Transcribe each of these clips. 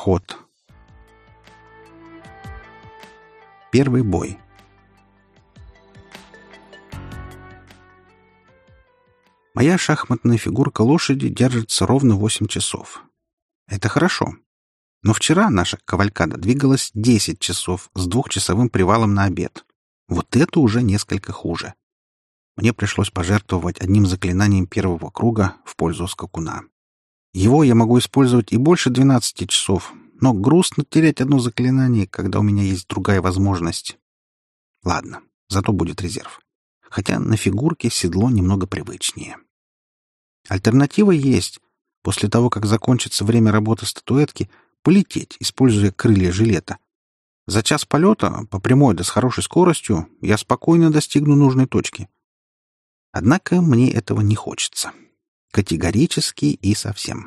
Поход. Первый бой. Моя шахматная фигурка лошади держится ровно 8 часов. Это хорошо. Но вчера наша кавалькада двигалась 10 часов с 2-часовым привалом на обед. Вот это уже несколько хуже. Мне пришлось пожертвовать одним заклинанием первого круга в пользу скакуна. Его я могу использовать и больше 12 часов, но грустно терять одно заклинание, когда у меня есть другая возможность. Ладно, зато будет резерв. Хотя на фигурке седло немного привычнее. Альтернатива есть. После того, как закончится время работы статуэтки, полететь, используя крылья жилета. За час полета, по прямой да с хорошей скоростью, я спокойно достигну нужной точки. Однако мне этого не хочется. Категорически и совсем.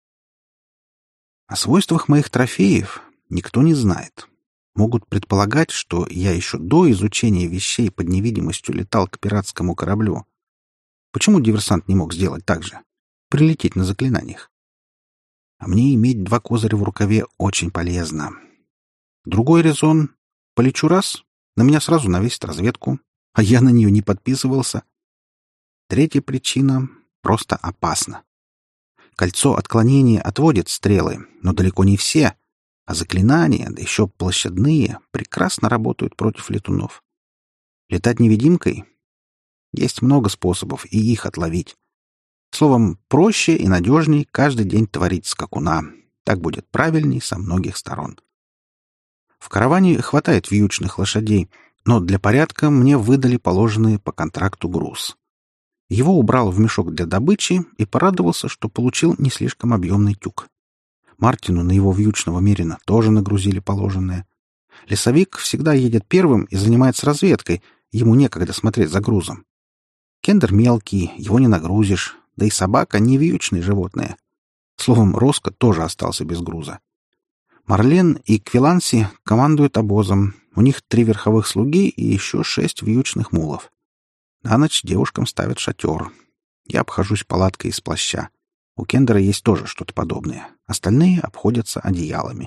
О свойствах моих трофеев никто не знает. Могут предполагать, что я еще до изучения вещей под невидимостью летал к пиратскому кораблю. Почему диверсант не мог сделать так же? Прилететь на заклинаниях. А мне иметь 2 козыря в рукаве очень полезно. Другой резон — полечу раз, на меня сразу навесит разведку, а я на нее не подписывался. Третья причина — просто опасно. Кольцо отклонения отводит стрелы, но далеко не все, а заклинания, да еще площадные, прекрасно работают против летунов. Летать невидимкой? Есть много способов и их отловить. Словом, проще и надежней каждый день творить скакуна. Так будет правильней со многих сторон. В караване хватает вьючных лошадей, но для порядка мне выдали положенный по контракту груз. Его убрал в мешок для добычи и порадовался, что получил не слишком объемный тюк. Мартину на его вьючного мерина тоже нагрузили положенное. Лесовик всегда едет первым и занимается разведкой, ему некогда смотреть за грузом. Кендер мелкий, его не нагрузишь, да и собака не вьючное животное. Словом, Роско тоже остался без груза. Марлен и Квиланси командуют обозом, у них 3 верховых слуги и еще 6 вьючных мулов. На ночь девушкам ставят шатер. Я обхожусь палаткой из плаща. У Кендера есть тоже что-то подобное. Остальные обходятся одеялами.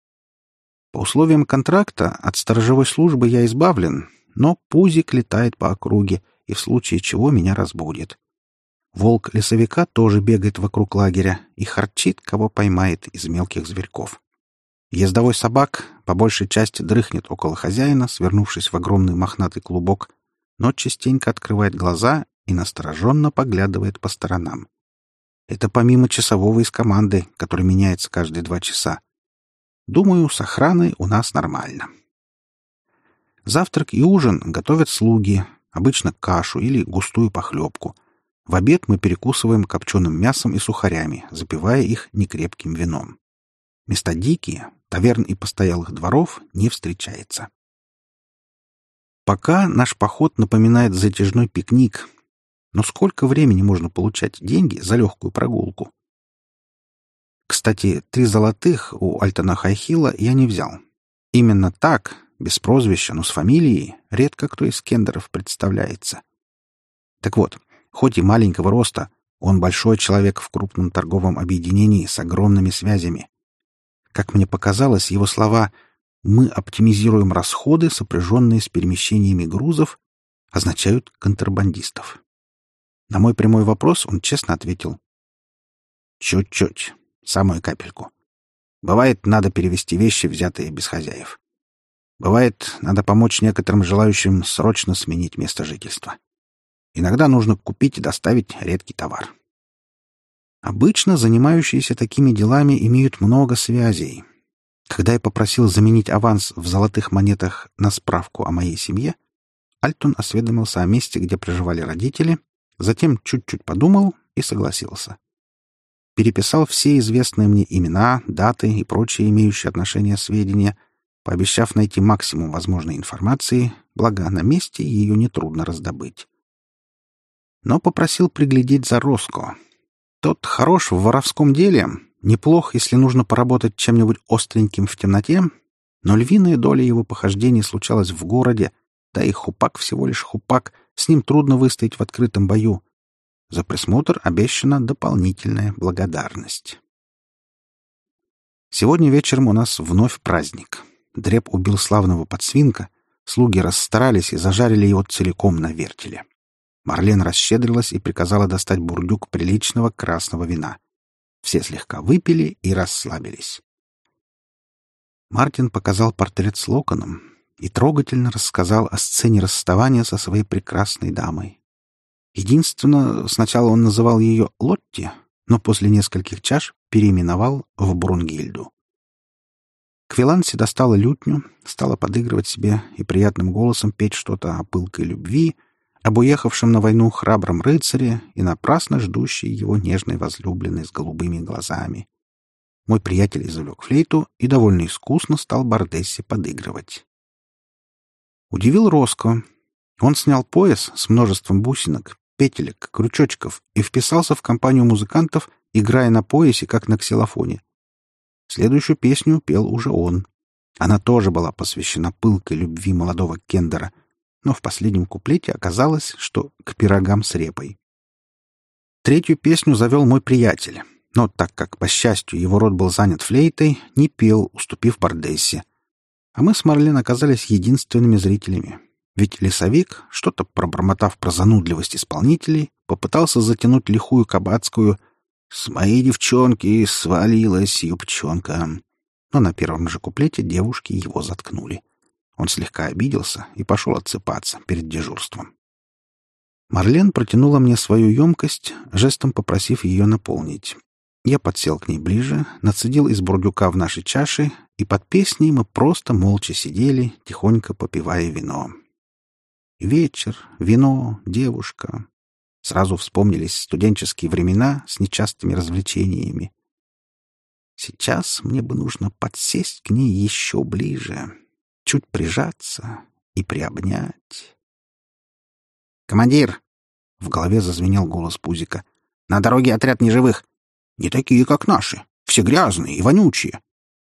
По условиям контракта от сторожевой службы я избавлен, но пузик летает по округе и в случае чего меня разбудит. Волк лесовика тоже бегает вокруг лагеря и харчит, кого поймает из мелких зверьков. Ездовой собак по большей части дрыхнет около хозяина, свернувшись в огромный мохнатый клубок, но частенько открывает глаза и настороженно поглядывает по сторонам. Это помимо часового из команды, который меняется каждые 2 часа. Думаю, с охраной у нас нормально. Завтрак и ужин готовят слуги, обычно кашу или густую похлебку. В обед мы перекусываем копченым мясом и сухарями, запивая их некрепким вином. Места дикие, таверн и постоялых дворов не встречается. Пока наш поход напоминает затяжной пикник. Но сколько времени можно получать деньги за легкую прогулку? Кстати, 3 золотых у Альтона Хайхила я не взял. Именно так, без прозвища, но с фамилией, редко кто из кендеров представляется. Так вот, хоть и маленького роста, он большой человек в крупном торговом объединении с огромными связями. Как мне показалось, его слова «мы оптимизируем расходы, сопряженные с перемещениями грузов», означают контрабандистов. На мой прямой вопрос он честно ответил: «Чуть-чуть, самую капельку. Бывает, надо перевезти вещи, взятые без хозяев. Бывает, надо помочь некоторым желающим срочно сменить место жительства. Иногда нужно купить и доставить редкий товар». Обычно занимающиеся такими делами имеют много связей. Когда я попросил заменить аванс в золотых монетах на справку о моей семье, Альтон осведомился о месте, где проживали родители, затем чуть-чуть подумал и согласился. Переписал все известные мне имена, даты и прочие имеющие отношение сведения, пообещав найти максимум возможной информации, благо на месте ее нетрудно раздобыть. Но попросил приглядеть за Роско. Тот хорош в воровском деле, неплох, если нужно поработать чем-нибудь остреньким в темноте, но львиная доля его похождений случалась в городе, да и хупак всего лишь хупак, с ним трудно выстоять в открытом бою. За присмотр обещана дополнительная благодарность. Сегодня вечером у нас вновь праздник. Дреб убил славного подсвинка, слуги расстарались и зажарили его целиком на вертеле. Марлен расщедрилась и приказала достать бурдюк приличного красного вина. Все слегка выпили и расслабились. Мартин показал портрет с локоном и трогательно рассказал о сцене расставания со своей прекрасной дамой. Единственно, сначала он называл ее Лотти, но после нескольких чаш переименовал в Брунгильду. Квиланси достала лютню, стала подыгрывать себе и приятным голосом петь что-то о пылкой любви, об уехавшем на войну храбром рыцаре и напрасно ждущей его нежной возлюбленной с голубыми глазами. Мой приятель извлек флейту и довольно искусно стал Бардессе подыгрывать. Удивил Роско. Он снял пояс с множеством бусинок, петелек, крючочков и вписался в компанию музыкантов, играя на поясе, как на ксилофоне. Следующую песню пел уже он. Она тоже была посвящена пылкой любви молодого Кендера, но в последнем куплете оказалось, что к пирогам с репой. Третью песню завел мой приятель, но так как, по счастью, его рот был занят флейтой, не пел, уступив Бардессе. А мы с Марлен оказались единственными зрителями. Ведь лесовик, что-то пробормотав про занудливость исполнителей, попытался затянуть лихую кабацкую «С моей девчонки свалилась юбчонка». Но на первом же куплете девушки его заткнули. Он слегка обиделся и пошел отсыпаться перед дежурством. Марлен протянула мне свою емкость, жестом попросив ее наполнить. Я подсел к ней ближе, нацедил из бурдюка в наши чаши, и под песней мы просто молча сидели, тихонько попивая вино. Вечер, вино, девушка. Сразу вспомнились студенческие времена с нечастыми развлечениями. Сейчас мне бы нужно подсесть к ней еще ближе, чуть прижаться и приобнять. «Командир!» — в голове зазвенел голос Пузика. «На дороге отряд неживых. Не такие, как наши. Все грязные и вонючие».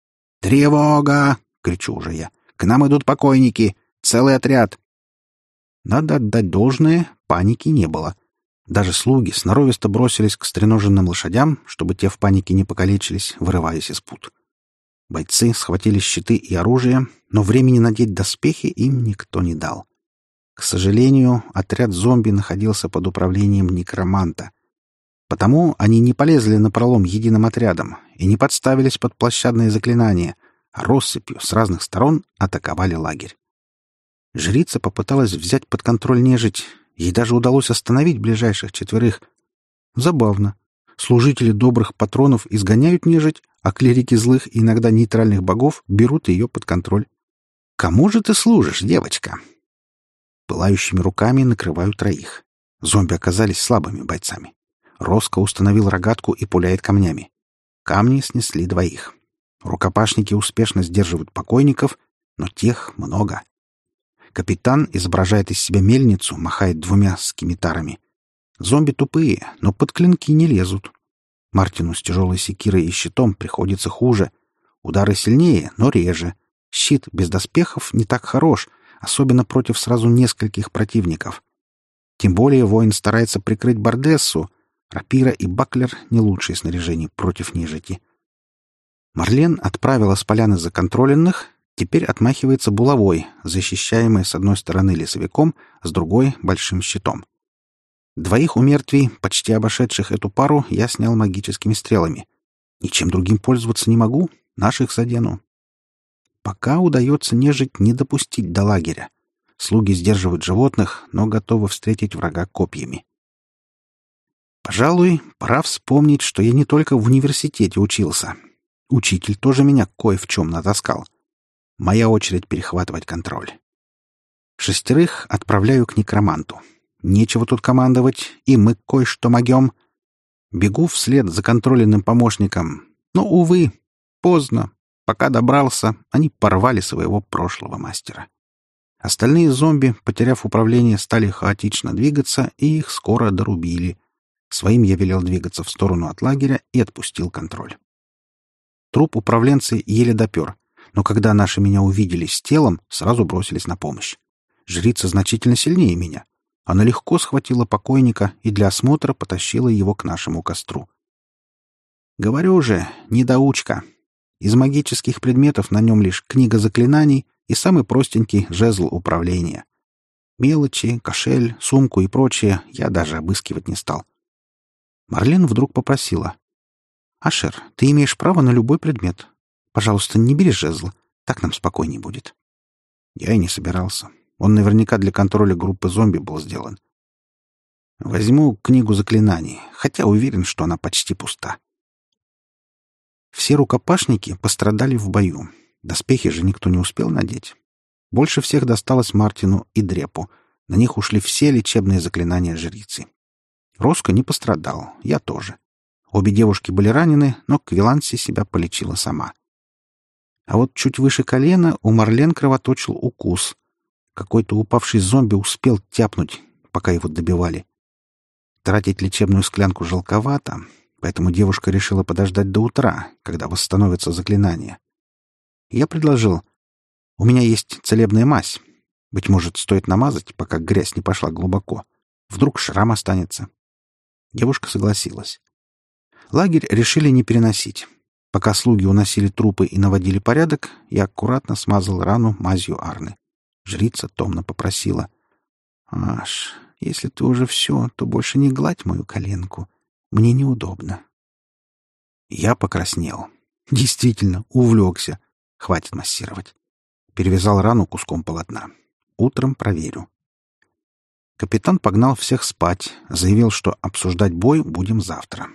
«Тревога!» — кричу уже я. «К нам идут покойники. Целый отряд». Надо отдать должное, паники не было. Даже слуги сноровисто бросились к стреноженным лошадям, чтобы те в панике не покалечились, вырываясь из пут. Бойцы схватили щиты и оружие, но времени надеть доспехи им никто не дал. К сожалению, отряд зомби находился под управлением некроманта. Потому они не полезли напролом единым отрядом и не подставились под площадные заклинания, а россыпью с разных сторон атаковали лагерь. Жрица попыталась взять под контроль нежить, ей даже удалось остановить ближайших четверых. Забавно. Служители добрых патронов изгоняют нежить, а клирики злых и иногда нейтральных богов берут ее под контроль. «Кому же ты служишь, девочка?» Пылающими руками накрываю троих. Зомби оказались слабыми бойцами. Роско установил рогатку и пуляет камнями. Камни снесли двоих. Рукопашники успешно сдерживают покойников, но тех много. Капитан изображает из себя мельницу, махает двумя скимитарами. Зомби тупые, но под клинки не лезут. Мартину с тяжелой секирой и щитом приходится хуже. Удары сильнее, но реже. Щит без доспехов не так хорош, особенно против сразу нескольких противников. Тем более воин старается прикрыть Бардессу. Рапира и баклер — не лучшее снаряжение против нежити. Марлен отправила с поляны законтроленных, теперь отмахивается булавой, защищаемой с одной стороны лесовиком, с другой — большим щитом. Двоих умертвий, почти обошедших эту пару, я снял магическими стрелами. Ничем другим пользоваться не могу, наших задену. Пока удается нежить не допустить до лагеря. Слуги сдерживают животных, но готовы встретить врага копьями. Пожалуй, пора вспомнить, что я не только в университете учился. Учитель тоже меня кое в чем натаскал. Моя очередь перехватывать контроль. 6 отправляю к некроманту. Нечего тут командовать, и мы кое-что могем. Бегу вслед за контроленным помощником. Но, увы, поздно. Пока добрался, они порвали своего прошлого мастера. Остальные зомби, потеряв управление, стали хаотично двигаться, и их скоро дорубили. Своим я велел двигаться в сторону от лагеря и отпустил контроль. Труп управленцы еле допер, но когда наши меня увидели с телом, сразу бросились на помощь. Жрица значительно сильнее меня. Она легко схватила покойника и для осмотра потащила его к нашему костру. Говорю же, недоучка. Из магических предметов на нем лишь книга заклинаний и самый простенький жезл управления. Мелочи, кошель, сумку и прочее я даже обыскивать не стал. Марлен вдруг попросила. «Ашер, ты имеешь право на любой предмет. Пожалуйста, не бери жезл. Так нам спокойней будет». Я и не собирался. Он наверняка для контроля группы зомби был сделан. Возьму книгу заклинаний, хотя уверен, что она почти пуста. Все рукопашники пострадали в бою. Доспехи же никто не успел надеть. Больше всех досталось Мартину и Дрепу. На них ушли все лечебные заклинания жрицы. Роско не пострадал, я тоже. Обе девушки были ранены, но Квиланси себя полечила сама. А вот чуть выше колена у Марлен кровоточил укус. Какой-то упавший зомби успел тяпнуть, пока его добивали. Тратить лечебную склянку жалковато, поэтому девушка решила подождать до утра, когда восстановится заклинание. Я предложил: «У меня есть целебная мазь. Быть может, стоит намазать, пока грязь не пошла глубоко. Вдруг шрам останется». Девушка согласилась. Лагерь решили не переносить. Пока слуги уносили трупы и наводили порядок, я аккуратно смазал рану мазью Арны. Жрица томно попросила: «Аш, если ты уже все, то больше не гладь мою коленку. Мне неудобно». Я покраснел. Действительно, увлекся. Хватит массировать. Перевязал рану куском полотна. Утром проверю. Капитан погнал всех спать, заявил, что обсуждать бой будем завтра.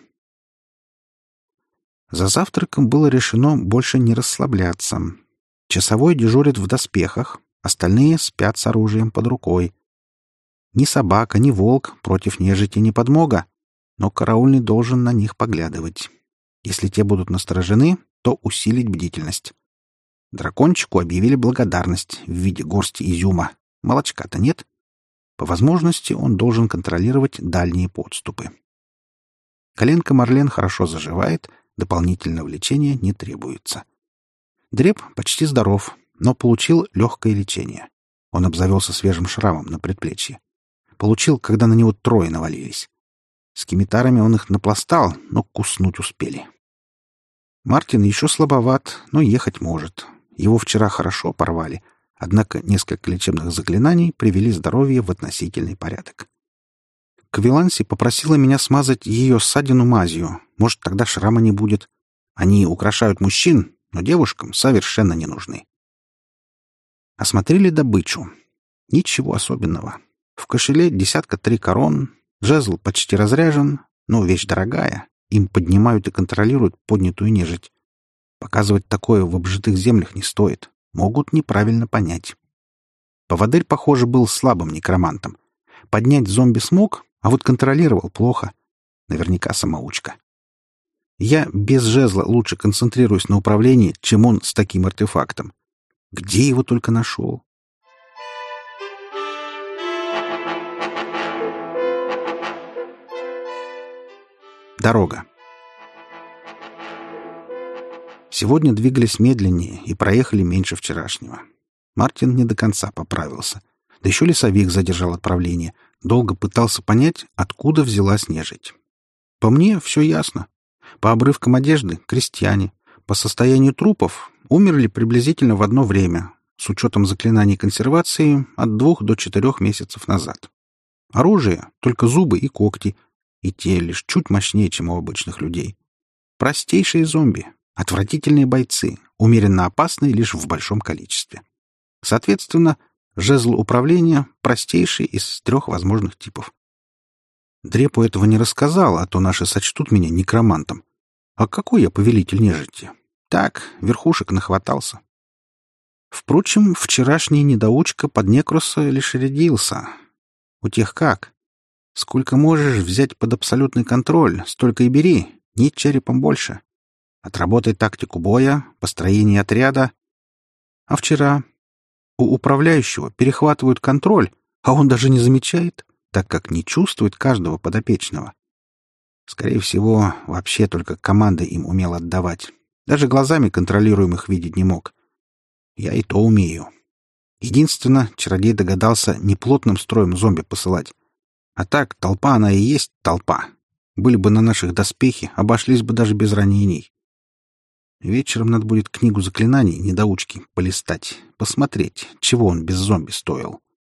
За завтраком было решено больше не расслабляться. Часовой дежурит в доспехах, остальные спят с оружием под рукой. Ни собака, ни волк против нежити не подмога, но караульный должен на них поглядывать. Если те будут насторожены, то усилить бдительность. Дракончику объявили благодарность в виде горсти изюма. Молочка-то нет. По возможности он должен контролировать дальние подступы. Коленка Марлен хорошо заживает, дополнительного лечения не требуется. Дреп почти здоров, но получил легкое лечение. Он обзавелся свежим шрамом на предплечье. Получил, когда на него трое навалились. Скимитарами он их напластал, но куснуть успели. Мартин еще слабоват, но ехать может. Его вчера хорошо порвали, однако несколько лечебных заклинаний привели здоровье в относительный порядок. Квиланси попросила меня смазать ее ссадину мазью. Может, тогда шрама не будет. Они украшают мужчин, но девушкам совершенно не нужны. Осмотрели добычу. Ничего особенного. В кошеле 3 корон, жезл почти разряжен, но вещь дорогая. Им поднимают и контролируют поднятую нежить. Показывать такое в обжитых землях не стоит. Могут неправильно понять. Поводырь, похоже, был слабым некромантом. Поднять зомби смог, а вот контролировал плохо. Наверняка самоучка. Я без жезла лучше концентрируюсь на управлении, чем он с таким артефактом. Где его только нашел? Дорога. Сегодня двигались медленнее и проехали меньше вчерашнего. Мартин не до конца поправился. Да еще лесовик задержал отправление. Долго пытался понять, откуда взялась нежить. По мне все ясно. По обрывкам одежды — крестьяне. По состоянию трупов умерли приблизительно в одно время, с учетом заклинаний консервации от 2 до 4 месяцев назад. Оружие — только зубы и когти, и те лишь чуть мощнее, чем у обычных людей. Простейшие зомби, отвратительные бойцы, умеренно опасные лишь в большом количестве. Соответственно, жезл управления — простейший из 3 возможных типов. Дрепу этого не рассказал, а то наши сочтут меня некромантом. А какой я повелитель нежити? Так, верхушек нахватался. Впрочем, вчерашний недоучка под Некроса лишь рядился. У тех как? Сколько можешь взять под абсолютный контроль, столько и бери, ни черепом больше. Отработай тактику боя, построение отряда. А вчера у управляющего перехватывают контроль, а он даже не замечает, так как не чувствует каждого подопечного. Скорее всего, вообще только команды им умел отдавать. Даже глазами контролируемых видеть не мог. Я и то умею. Единственно, чародей догадался не плотным строем зомби посылать. А так, толпа она и есть толпа. Были бы на наших доспехи, обошлись бы даже без ранений. Вечером надо будет книгу заклинаний недоучки полистать, посмотреть, чего он без зомби стоил.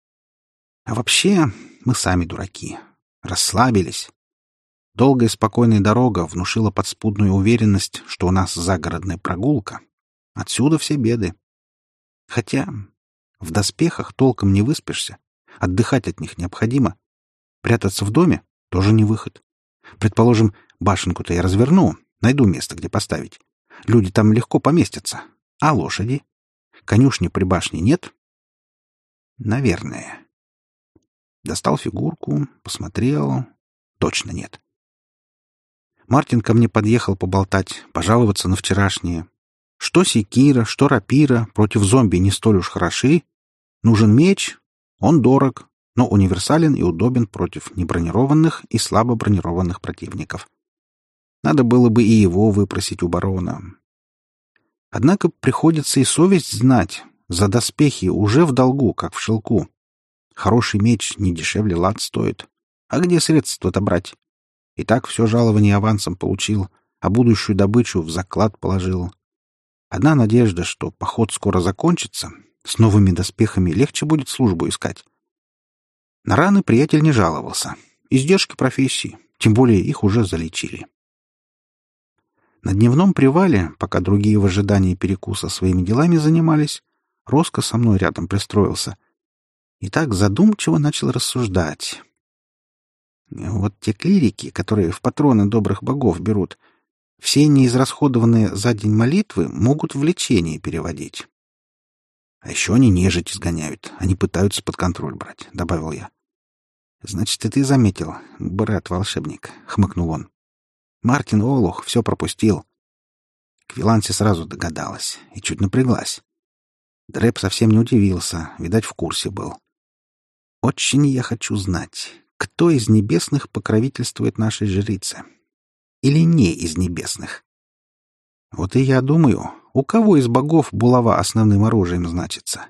А вообще, мы сами дураки. Расслабились. Долгая спокойная дорога внушила подспудную уверенность, что у нас загородная прогулка. Отсюда все беды. Хотя в доспехах толком не выспишься, отдыхать от них необходимо. Прятаться в доме — тоже не выход. Предположим, башенку-то я разверну, найду место, где поставить. Люди там легко поместятся. А лошади? Конюшни при башне нет? Наверное. Достал фигурку, посмотрел. Точно нет. Мартин ко мне подъехал поболтать, пожаловаться на вчерашнее. Что секира, что рапира против зомби не столь уж хороши. Нужен меч, он дорог, но универсален и удобен против небронированных и слабо бронированных противников. Надо было бы и его выпросить у барона. Однако приходится и совесть знать. За доспехи уже в долгу, как в шелку. Хороший меч не дешевле лат стоит. А где средства-то брать? И так все жалование авансом получил, а будущую добычу в заклад положил. Одна надежда, что поход скоро закончится, с новыми доспехами легче будет службу искать. На раны приятель не жаловался. Издержки профессии, тем более их уже залечили. На дневном привале, пока другие в ожидании перекуса своими делами занимались, Роско со мной рядом пристроился. И так задумчиво начал рассуждать. Вот те клирики, которые в патроны добрых богов берут, все неизрасходованные за день молитвы могут в лечение переводить. А еще они нежить изгоняют, они пытаются под контроль брать, — добавил я. — Значит, и ты заметил, брат-волшебник, — хмыкнул он. Мартин Олух все пропустил. Квиланси сразу догадалась и чуть напряглась. Дрэп совсем не удивился, видать, в курсе был. Очень я хочу знать, кто из небесных покровительствует нашей жрице. Или не из небесных. Вот и я думаю, у кого из богов булава основным оружием значится.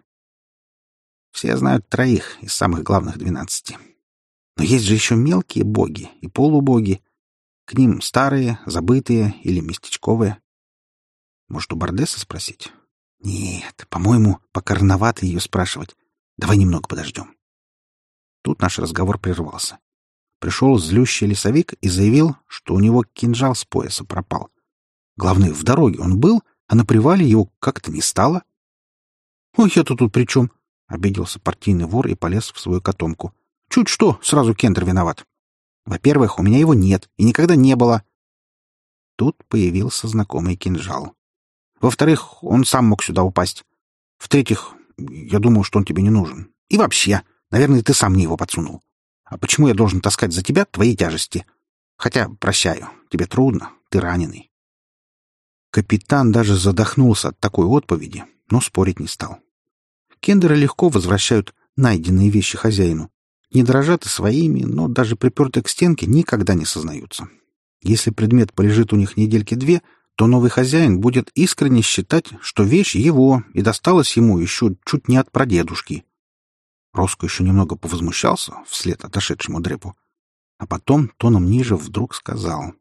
Все знают троих из самых главных 12. Но есть же еще мелкие боги и полубоги. К ним старые, забытые или местечковые. Может, у Бардеса спросить? Нет, по-моему, пока рановато ее спрашивать. Давай немного подождем. Тут наш разговор прервался. Пришел злющий лесовик и заявил, что у него кинжал с пояса пропал. Главное, в дороге он был, а на привале его как-то не стало. — Ой, я-то тут при чем? — обиделся партийный вор и полез в свою котомку. — Чуть что, сразу Кендер виноват. Во-первых, у меня его нет и никогда не было. Тут появился знакомый кинжал. Во-вторых, он сам мог сюда упасть. В-третьих, я думал, что он тебе не нужен. И вообще, наверное, ты сам мне его подсунул. А почему я должен таскать за тебя твои тяжести? Хотя, прощаю, тебе трудно, ты раненый. Капитан даже задохнулся от такой отповеди, но спорить не стал. Кендеры легко возвращают найденные вещи хозяину. Не дрожат и своими, но даже припертые к стенке никогда не сознаются. Если предмет полежит у них недельки 2, то новый хозяин будет искренне считать, что вещь его и досталась ему еще чуть не от прадедушки. Роско еще немного повозмущался вслед отошедшему Дрепу, а потом тоном ниже вдруг сказал.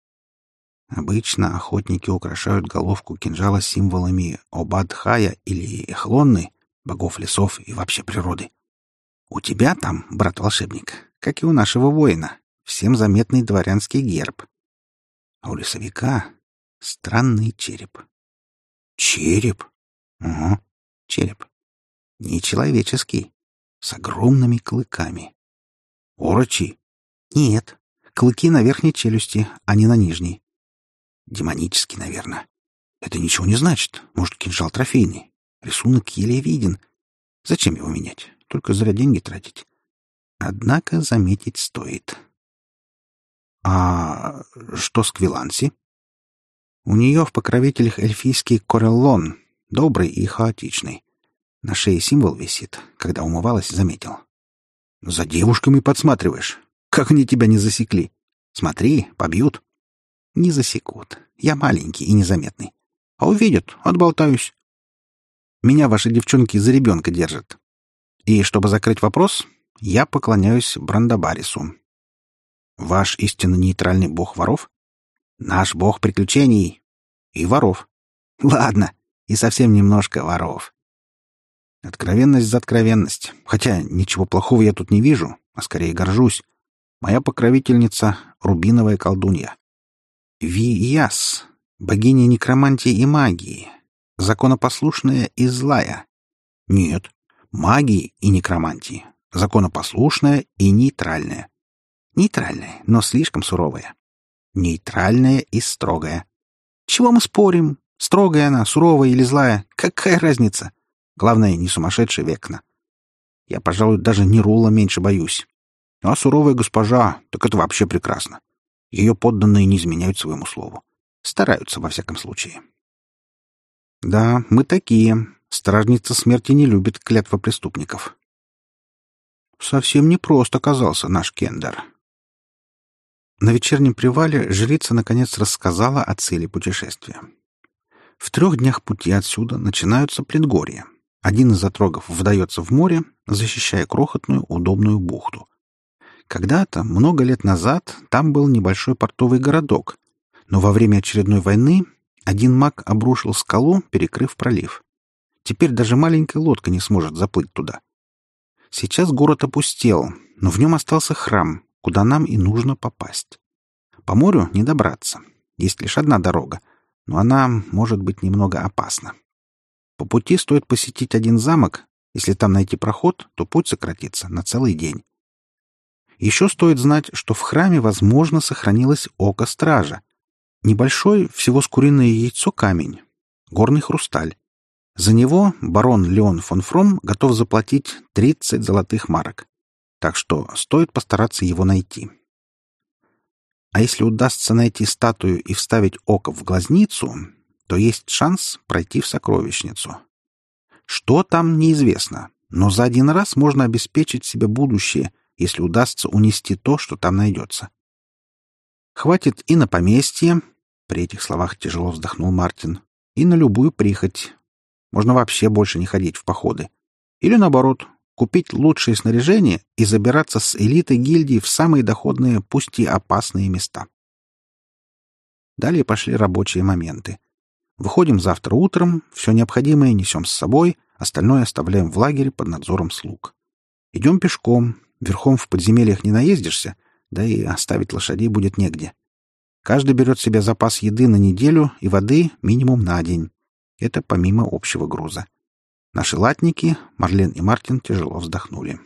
Обычно охотники украшают головку кинжала символами Обадхая или Эхлонны, богов лесов и вообще природы. У тебя там, брат-волшебник, как и у нашего воина, всем заметный дворянский герб. А у лесовика странный череп. Череп? Угу, череп. Нечеловеческий, с огромными клыками. Орочи? Нет, клыки на верхней челюсти, а не на нижней. Демонический, наверное. Это ничего не значит. Может, кинжал трофейный. Рисунок еле виден. Зачем его менять? Только зря деньги тратить. Однако заметить стоит. А что с Квиланси? У нее в покровителях эльфийский кореллон, добрый и хаотичный. На шее символ висит. Когда умывалась, заметил. За девушками подсматриваешь. Как они тебя не засекли? Смотри, побьют. Не засекут. Я маленький и незаметный. А увидят, отболтаюсь. Меня ваши девчонки за ребенка держат. И чтобы закрыть вопрос, я поклоняюсь Брандабарису. Ваш истинно нейтральный бог воров? Наш бог приключений и воров. Ладно, и совсем немножко воров. Откровенность за откровенность. Хотя ничего плохого я тут не вижу, а скорее горжусь. Моя покровительница — рубиновая колдунья. Вияс, богиня некромантии и магии. Законопослушная и злая. Нет, магии и некромантии. Законопослушная и нейтральная. Нейтральная, но слишком суровая. Нейтральная и строгая. Чего мы спорим? Строгая она, суровая или злая? Какая разница? Главное, не сумасшедшая векна. Я, пожалуй, даже Нерула меньше боюсь. А суровая госпожа, так это вообще прекрасно. Ее подданные не изменяют своему слову. Стараются, во всяком случае. Да, мы такие. Стражница смерти не любит клятва преступников. Совсем непрост оказался наш Кендер. На вечернем привале жрица наконец рассказала о цели путешествия. В 3 днях пути отсюда начинаются предгорья. Один из отрогов вдается в море, защищая крохотную удобную бухту. Когда-то, много лет назад, там был небольшой портовый городок, но во время очередной войны один маг обрушил скалу, перекрыв пролив. Теперь даже маленькая лодка не сможет заплыть туда. Сейчас город опустел, но в нем остался храм, куда нам и нужно попасть. По морю не добраться. Есть лишь одна дорога, но она может быть немного опасна. По пути стоит посетить один замок. Если там найти проход, то путь сократится на целый день. Еще стоит знать, что в храме, возможно, сохранилось око стража. Небольшой, всего с куриное яйцо камень. Горный хрусталь. За него барон Леон фон Фром готов заплатить 30 золотых марок. Так что стоит постараться его найти. А если удастся найти статую и вставить око в глазницу, то есть шанс пройти в сокровищницу. Что там, неизвестно, но за один раз можно обеспечить себе будущее, если удастся унести то, что там найдется. Хватит и на поместье, при этих словах тяжело вздохнул Мартин, и на любую прихоть. Можно вообще больше не ходить в походы. Или наоборот, купить лучшее снаряжение и забираться с элитой гильдии в самые доходные, пусть и опасные места. Далее пошли рабочие моменты. Выходим завтра утром, все необходимое несем с собой, остальное оставляем в лагере под надзором слуг. Идем пешком, верхом в подземельях не наездишься, да и оставить лошадей будет негде. Каждый берет себе запас еды на неделю и воды минимум на день. Это помимо общего груза. Наши латники, Марлен и Мартин, тяжело вздохнули.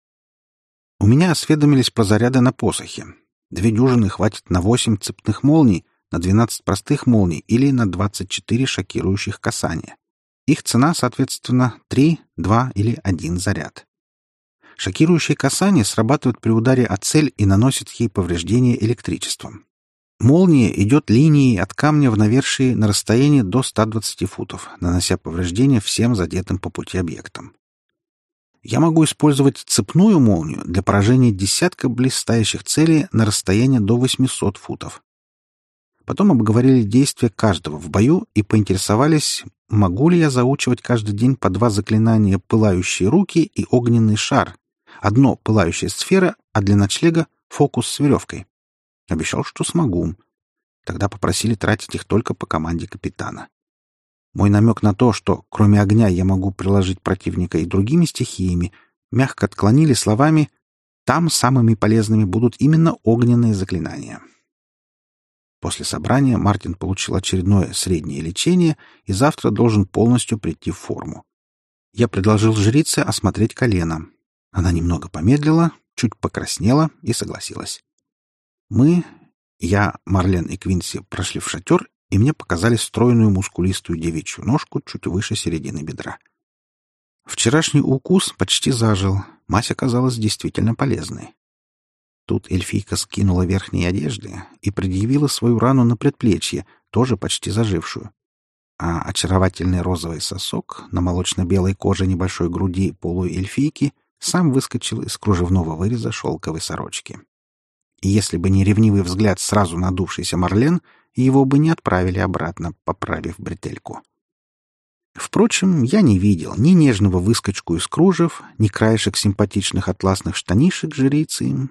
У меня осведомились про заряды на посохе. 2 дюжины хватит на 8 цепных молний, на 12 простых молний или на 24 шокирующих касания. Их цена, соответственно, 3, 2 или 1 заряд. Шокирующие касания срабатывают при ударе о цель и наносят ей повреждения электричеством. Молния идет линией от камня в навершии на расстоянии до 120 футов, нанося повреждения всем задетым по пути объектам. Я могу использовать цепную молнию для поражения десятка близстоящих целей на расстояние до 800 футов. Потом обговорили действия каждого в бою и поинтересовались, могу ли я заучивать каждый день по 2 заклинания «Пылающие руки» и «Огненный шар». Одно — пылающая сфера, а для ночлега — фокус с веревкой. Обещал, что смогу. Тогда попросили тратить их только по команде капитана. Мой намек на то, что кроме огня я могу приложить противника и другими стихиями, мягко отклонили словами «там самыми полезными будут именно огненные заклинания». После собрания Мартин получил очередное среднее лечение и завтра должен полностью прийти в форму. Я предложил жрице осмотреть колено. Она немного помедлила, чуть покраснела и согласилась. Я, Марлен и Квинси, прошли в шатер, и мне показали стройную мускулистую девичью ножку чуть выше середины бедра. Вчерашний укус почти зажил, мазь оказалась действительно полезной. Тут эльфийка скинула верхние одежды и предъявила свою рану на предплечье, тоже почти зажившую. А очаровательный розовый сосок на молочно-белой коже небольшой груди полуэльфийки сам выскочил из кружевного выреза шелковой сорочки. И если бы не ревнивый взгляд сразу надувшийся Марлен, его бы не отправили обратно, поправив бретельку. Впрочем, я не видел ни нежного выскочку из кружев, ни краешек симпатичных атласных штанишек жрицы.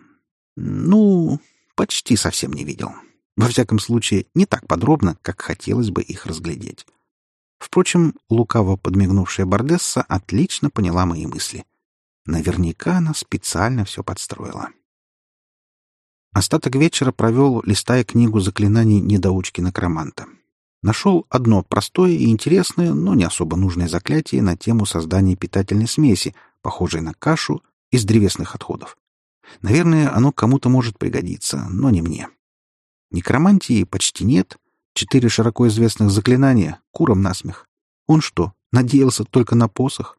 Почти совсем не видел. Во всяком случае, не так подробно, как хотелось бы их разглядеть. Впрочем, лукаво подмигнувшая Бардесса отлично поняла мои мысли. Наверняка она специально все подстроила. Остаток вечера провел, листая книгу заклинаний недоучки-некроманта. Нашел одно простое и интересное, но не особо нужное заклятие на тему создания питательной смеси, похожей на кашу из древесных отходов. Наверное, оно кому-то может пригодиться, но не мне. Некромантии почти нет. 4 широко известных заклинания — курам насмех. Он что, надеялся только на посох?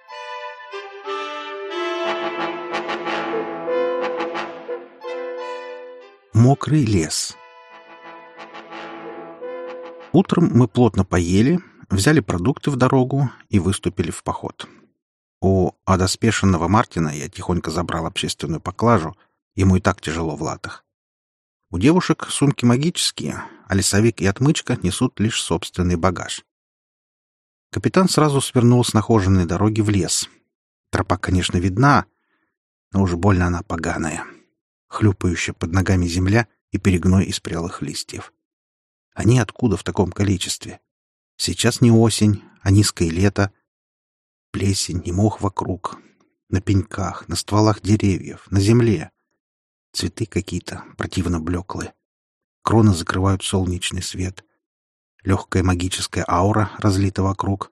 Мокрый лес. Утром мы плотно поели, взяли продукты в дорогу и выступили в поход. У одоспешенного Мартина я тихонько забрал общественную поклажу, ему и так тяжело в латах. У девушек сумки магические, а лесовик и отмычка несут лишь собственный багаж. Капитан сразу свернул с нахоженной дороги в лес. Тропа, конечно, видна, но уж больно она поганая. Хлюпающая под ногами земля и перегной из прелых листьев. Они откуда в таком количестве? Сейчас не осень, а низкое лето. Плесень и мох вокруг. На пеньках, на стволах деревьев, на земле. Цветы какие-то противно блеклые. Кроны закрывают солнечный свет. Легкая магическая аура разлита вокруг.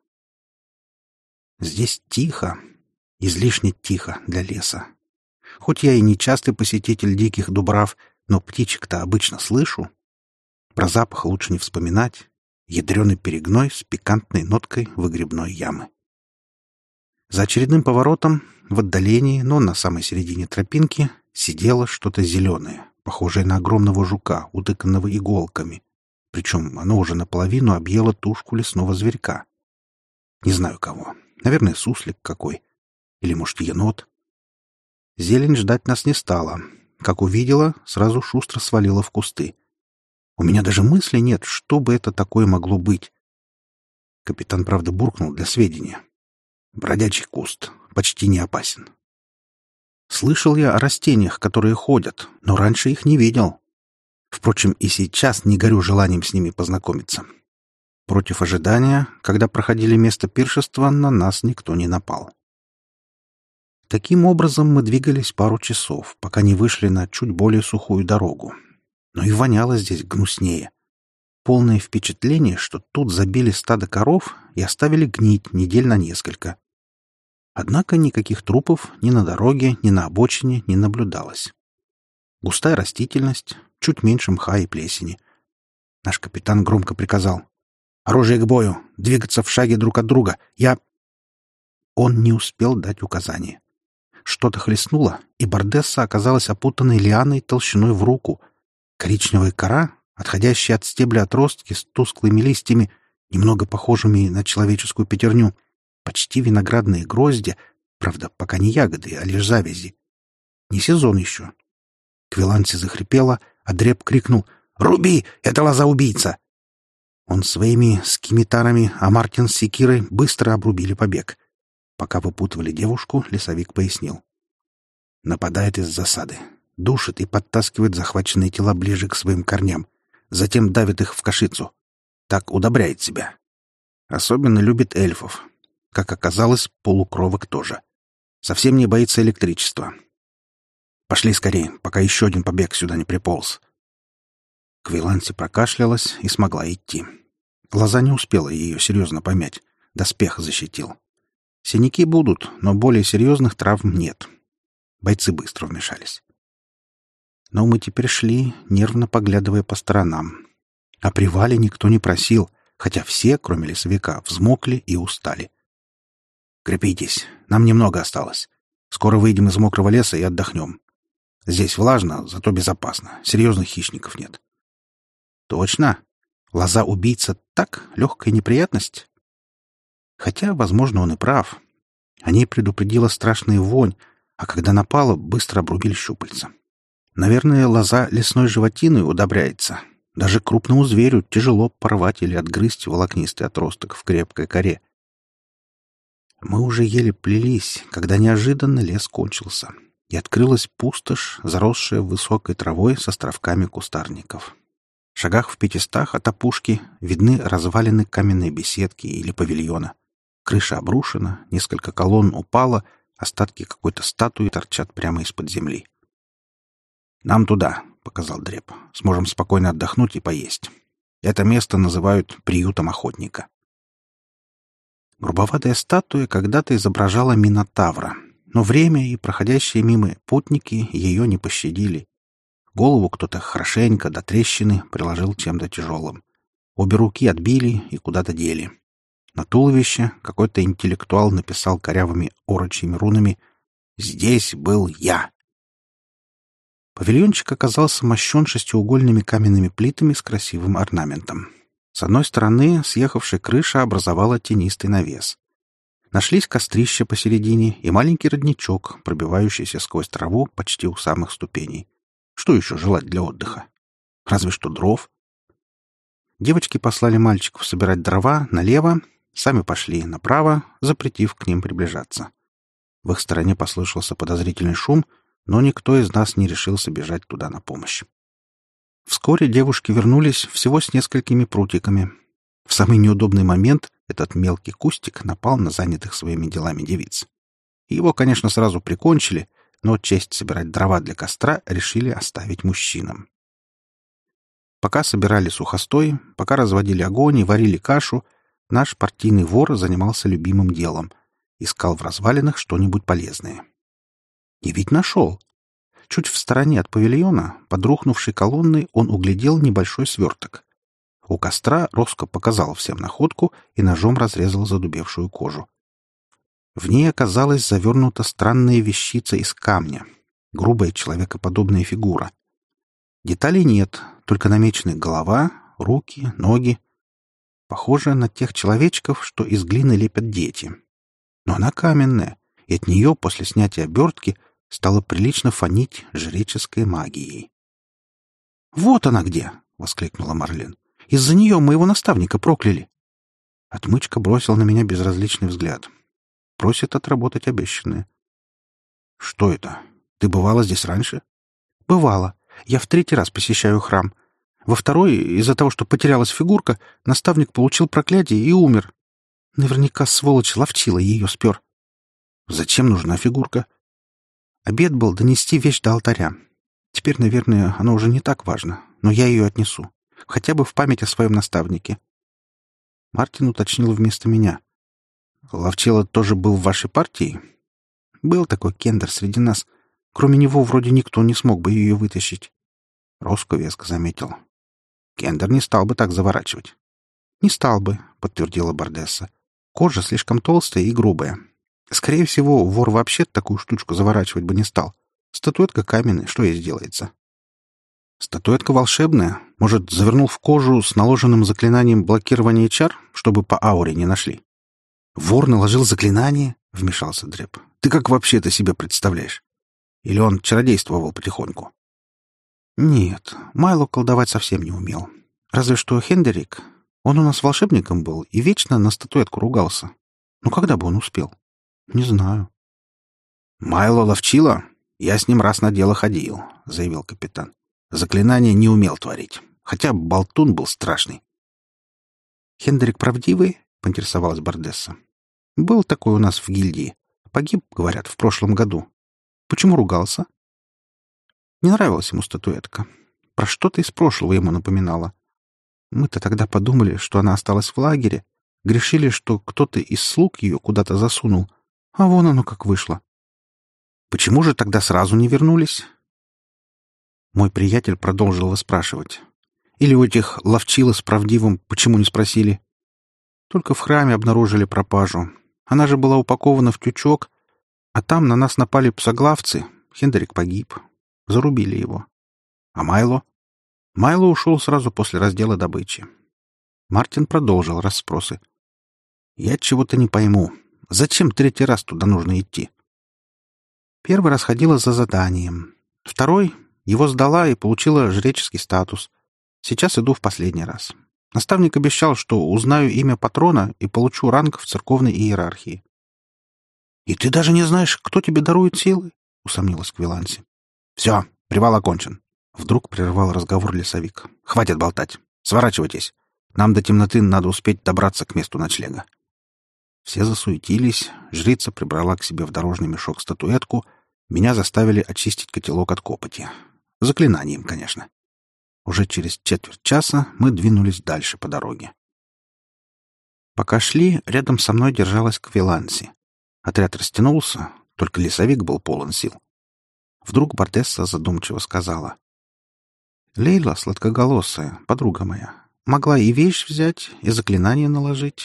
Здесь тихо, излишне тихо для леса. Хоть я и не частый посетитель диких дубрав, но птичек-то обычно слышу. Про запах лучше не вспоминать. Ядреный перегной с пикантной ноткой выгребной ямы. За очередным поворотом, в отдалении, но на самой середине тропинки, сидело что-то зеленое, похожее на огромного жука, утыканного иголками. Причем оно уже наполовину объело тушку лесного зверька. Не знаю кого. Наверное, суслик какой. Или, может, енот. Зелень ждать нас не стала. Как увидела, сразу шустро свалила в кусты. У меня даже мысли нет, что бы это такое могло быть. Капитан, правда, буркнул для сведения. Бродячий куст, почти не опасен. Слышал я о растениях, которые ходят, но раньше их не видел. Впрочем, и сейчас не горю желанием с ними познакомиться. Против ожидания, когда проходили место пиршества, на нас никто не напал. Таким образом мы двигались пару часов, пока не вышли на чуть более сухую дорогу. Но и воняло здесь гнуснее. Полное впечатление, что тут забили стадо коров и оставили гнить недель на несколько. Однако никаких трупов ни на дороге, ни на обочине не наблюдалось. Густая растительность, чуть меньше мха и плесени. Наш капитан громко приказал: «Оружие к бою! Двигаться в шаге друг от друга! Он не успел дать указания. Что-то хлестнуло, и Бардесса оказалась опутанной лианой толщиной в руку. Коричневая кора, отходящая от стебля отростки с тусклыми листьями, немного похожими на человеческую пятерню, почти виноградные грозди, правда, пока не ягоды, а лишь завязи. Не сезон еще. Квиланси захрипела, а Дреб крикнул: «Руби! Это лоза-убийца!» Он своими скимитарами, а Мартин с секирой быстро обрубили побег. Пока выпутывали девушку, лесовик пояснил: «Нападает из засады. Душит и подтаскивает захваченные тела ближе к своим корням. Затем давит их в кашицу. Так удобряет себя. Особенно любит эльфов. Как оказалось, полукровок тоже. Совсем не боится электричества. Пошли скорее, пока еще один побег сюда не приполз». Квиланси прокашлялась и смогла идти. Лоза не успела ее серьезно помять. Доспех защитил. Синяки будут, но более серьезных травм нет. Бойцы быстро вмешались. Но мы теперь шли, нервно поглядывая по сторонам. О привале никто не просил, хотя все, кроме лесовика, взмокли и устали. «Крепитесь, нам немного осталось. Скоро выйдем из мокрого леса и отдохнем. Здесь влажно, зато безопасно. Серьезных хищников нет». «Точно? Лоза-убийца так, легкая неприятность?» Хотя, возможно, он и прав. О ней предупредила страшная вонь, а когда напала, быстро обрубили щупальца. Наверное, лоза лесной животиной удобряется. Даже крупному зверю тяжело порвать или отгрызть волокнистый отросток в крепкой коре. Мы уже еле плелись, когда неожиданно лес кончился, и открылась пустошь, заросшая высокой травой с островками кустарников. шагах в 500 от опушки видны развалины каменной беседки или павильона. Крыша обрушена, несколько колонн упало, остатки какой-то статуи торчат прямо из-под земли. «Нам туда», — показал Дреб. «Сможем спокойно отдохнуть и поесть. Это место называют приютом охотника». Грубоватая статуя когда-то изображала Минотавра, но время и проходящие мимо путники ее не пощадили. Голову кто-то хорошенько до трещины приложил чем-то тяжелым. Обе руки отбили и куда-то дели. На туловище какой-то интеллектуал написал корявыми орочьими рунами «Здесь был я». Павильончик оказался мощен шестиугольными каменными плитами с красивым орнаментом. С одной стороны съехавшая крыша образовала тенистый навес. Нашлись кострища посередине и маленький родничок, пробивающийся сквозь траву почти у самых ступеней. Что еще желать для отдыха? Разве что дров. Девочки послали мальчиков собирать дрова налево, сами пошли направо, запретив к ним приближаться. В их стороне послышался подозрительный шум, но никто из нас не решился бежать туда на помощь. Вскоре девушки вернулись всего с несколькими прутиками. В самый неудобный момент этот мелкий кустик напал на занятых своими делами девиц. Его, конечно, сразу прикончили, но честь собирать дрова для костра решили оставить мужчинам. Пока собирали сухостой, пока разводили огонь и варили кашу, наш партийный вор занимался любимым делом — искал в развалинах что-нибудь полезное. И ведь нашел. Чуть в стороне от павильона, под рухнувшей колонной, он углядел небольшой сверток. У костра Роско показал всем находку и ножом разрезал задубевшую кожу. В ней оказалась завернута странная вещица из камня, грубая человекоподобная фигура. Деталей нет, только намечены голова, руки, ноги. Похоже на тех человечков, что из глины лепят дети. Но она каменная, и от нее после снятия обертки стало прилично фонить жреческой магией. «Вот она где!» — воскликнула Марлен. «Из-за нее моего наставника прокляли!» Отмычка бросил на меня безразличный взгляд. Просит отработать обещанное. «Что это? Ты бывала здесь раньше?» «Бывала. Я в 3-й раз посещаю храм. Во 2-й, из-за того, что потерялась фигурка, наставник получил проклятие и умер. Наверняка сволочь ловчила ее спер». «Зачем нужна фигурка?» Обет был донести вещь до алтаря. Теперь, наверное, оно уже не так важно, но я ее отнесу. Хотя бы в память о своем наставнике. Мартин уточнил вместо меня. «Ловчило тоже был в вашей партии?» «Был такой кендер среди нас. Кроме него вроде никто не смог бы ее вытащить». Роско веско заметил. «Кендер не стал бы так заворачивать». «Не стал бы», — подтвердила Бардесса. «Кожа слишком толстая и грубая. Скорее всего, вор вообще такую штучку заворачивать бы не стал. Статуэтка каменная, что ей сделается?» «Статуэтка волшебная. Может, завернул в кожу с наложенным заклинанием блокирования чар, чтобы по ауре не нашли?» «Вор наложил заклинание?» — вмешался Дреб. «Ты как вообще это себе представляешь? Или он чародействовал потихоньку?» «Нет, Майло колдовать совсем не умел. Разве что Хендерик. Он у нас волшебником был и вечно на статуэтку ругался. Ну когда бы он успел? Не знаю». «Майло ловчило? Я с ним раз на дело ходил», — заявил капитан. «Заклинание не умел творить, хотя болтун был страшный». «Хендерик правдивый?» — поинтересовалась Бардесса. «Был такой у нас в гильдии. Погиб, говорят, в прошлом году. Почему ругался?» Не нравилась ему статуэтка. Про что-то из прошлого ему напоминала. Мы-то тогда подумали, что она осталась в лагере, грешили, что кто-то из слуг ее куда-то засунул, а вон оно как вышло. Почему же тогда сразу не вернулись? Мой приятель продолжил выспрашивать. Или у этих ловчило с правдивым почему не спросили? Только в храме обнаружили пропажу. Она же была упакована в тючок, а там на нас напали псоглавцы. Хендерик погиб. Зарубили его. А Майло? Майло ушел сразу после раздела добычи. Мартин продолжил расспросы. «Я чего-то не пойму. Зачем 3-й раз туда нужно идти?» «1-й раз ходила за заданием. 2-й его сдала и получила жреческий статус. Сейчас иду в последний раз. Наставник обещал, что узнаю имя патрона и получу ранг в церковной иерархии». «И ты даже не знаешь, кто тебе дарует силы?» — усомнилась Квиланси. «Все, привал окончен. Вдруг прервал разговор лесовик. «Хватит болтать! Сворачивайтесь! Нам до темноты надо успеть добраться к месту ночлега». Все засуетились, жрица прибрала к себе в дорожный мешок статуэтку, меня заставили очистить котелок от копоти. Заклинанием, конечно. Уже через четверть часа мы двинулись дальше по дороге. Пока шли, рядом со мной держалась Квиланси. Отряд растянулся, только лесовик был полон сил. Вдруг Бардесса задумчиво сказала: «Лейла, сладкоголосая, подруга моя, могла и вещь взять, и заклинание наложить.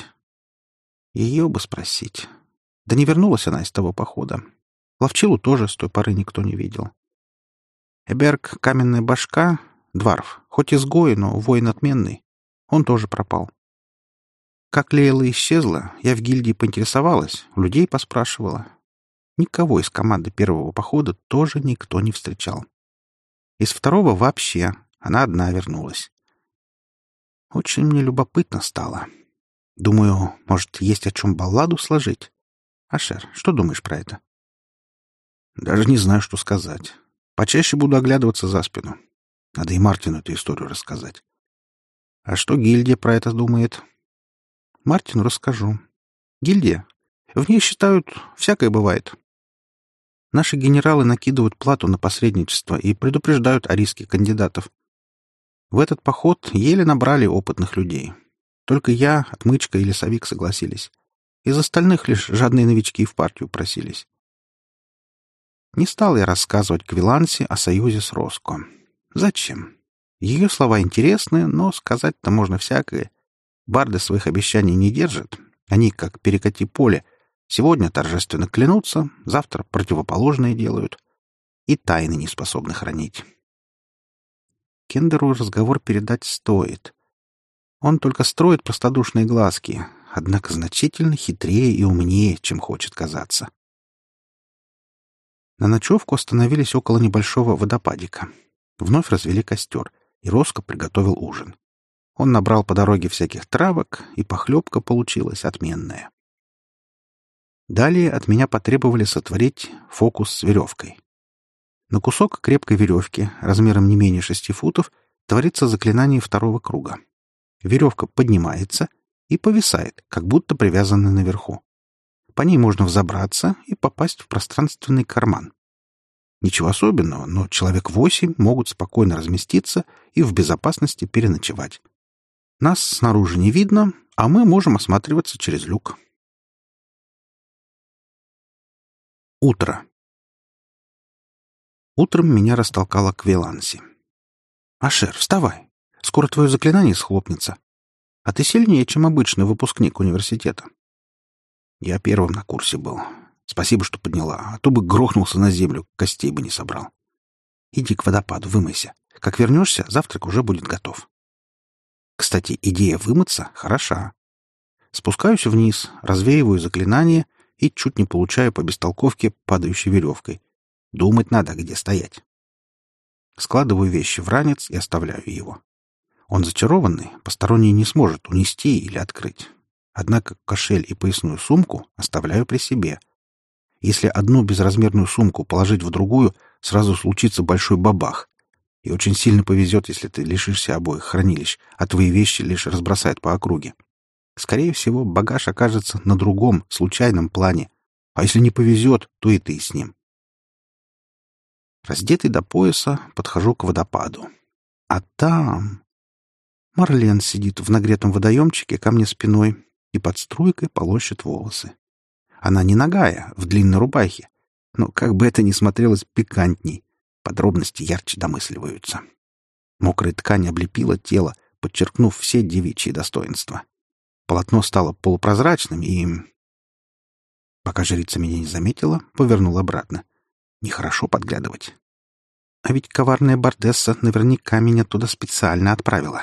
Ее бы спросить. Да не вернулась она из того похода. Ловчилу тоже с той поры никто не видел. Эберг — каменная башка, дварф, хоть изгой, но воин отменный. Он тоже пропал. Как Лейла исчезла, я в гильдии поинтересовалась, у людей поспрашивала. Никого из команды первого похода тоже никто не встречал. Из второго вообще она одна вернулась. Очень мне любопытно стало. Думаю, может, есть о чем балладу сложить? Ашер, что думаешь про это?» «Даже не знаю, что сказать. Почаще буду оглядываться за спину. Надо и Мартину эту историю рассказать. А что гильдия про это думает?» «Мартину расскажу. Гильдия? В ней считают, всякое бывает. Наши генералы накидывают плату на посредничество и предупреждают о риске кандидатов. В этот поход еле набрали опытных людей. Только я, Отмычка и Лесовик согласились. Из остальных лишь жадные новички в партию просились. Не стал я рассказывать Квиланси о союзе с Роско. Зачем? Ее слова интересны, но сказать-то можно всякое. Барды своих обещаний не держат. Они, как перекати поле, сегодня торжественно клянутся, завтра противоположное делают. И тайны не способны хранить. Кендеру разговор передать стоит. Он только строит простодушные глазки, однако значительно хитрее и умнее, чем хочет казаться. На ночевку остановились около небольшого водопадика. Вновь развели костер, и Роско приготовил ужин. Он набрал по дороге всяких травок, и похлебка получилась отменная. Далее от меня потребовали сотворить фокус с веревкой. На кусок крепкой веревки, размером не менее 6 футов, творится заклинание второго круга. Веревка поднимается и повисает, как будто привязанная наверху. По ней можно взобраться и попасть в пространственный карман. Ничего особенного, но человек 8 могут спокойно разместиться и в безопасности переночевать. Нас снаружи не видно, а мы можем осматриваться через люк. Утро. Утром меня растолкала Квиланси. «Ашер, вставай! Скоро твое заклинание схлопнется. А ты сильнее, чем обычный выпускник университета». Я первым на курсе был. Спасибо, что подняла, а то бы грохнулся на землю, костей бы не собрал. Иди к водопаду, вымойся. Как вернешься, завтрак уже будет готов. Кстати, идея вымыться хороша. Спускаюсь вниз, развеиваю заклинание и чуть не получаю по бестолковке падающей веревкой. Думать надо, где стоять. Складываю вещи в ранец и оставляю его. Он зачарованный, посторонний не сможет унести или открыть. Однако кошель и поясную сумку оставляю при себе. Если одну безразмерную сумку положить в другую, сразу случится большой бабах. И очень сильно повезет, если ты лишишься обоих хранилищ, а твои вещи лишь разбросают по округе. Скорее всего, багаж окажется на другом, случайном плане. А если не повезет, то и ты с ним. Раздетый до пояса, подхожу к водопаду. А там... Марлен сидит в нагретом водоемчике ко мне спиной и под струйкой полощет волосы. Она не нагая, в длинной рубахе, но как бы это ни смотрелось пикантней, подробности ярче домысливаются. Мокрая ткань облепила тело, подчеркнув все девичьи достоинства. Полотно стало полупрозрачным и... Пока жрица меня не заметила, повернул обратно. Нехорошо подглядывать. А ведь коварная Бардесса наверняка меня туда специально отправила.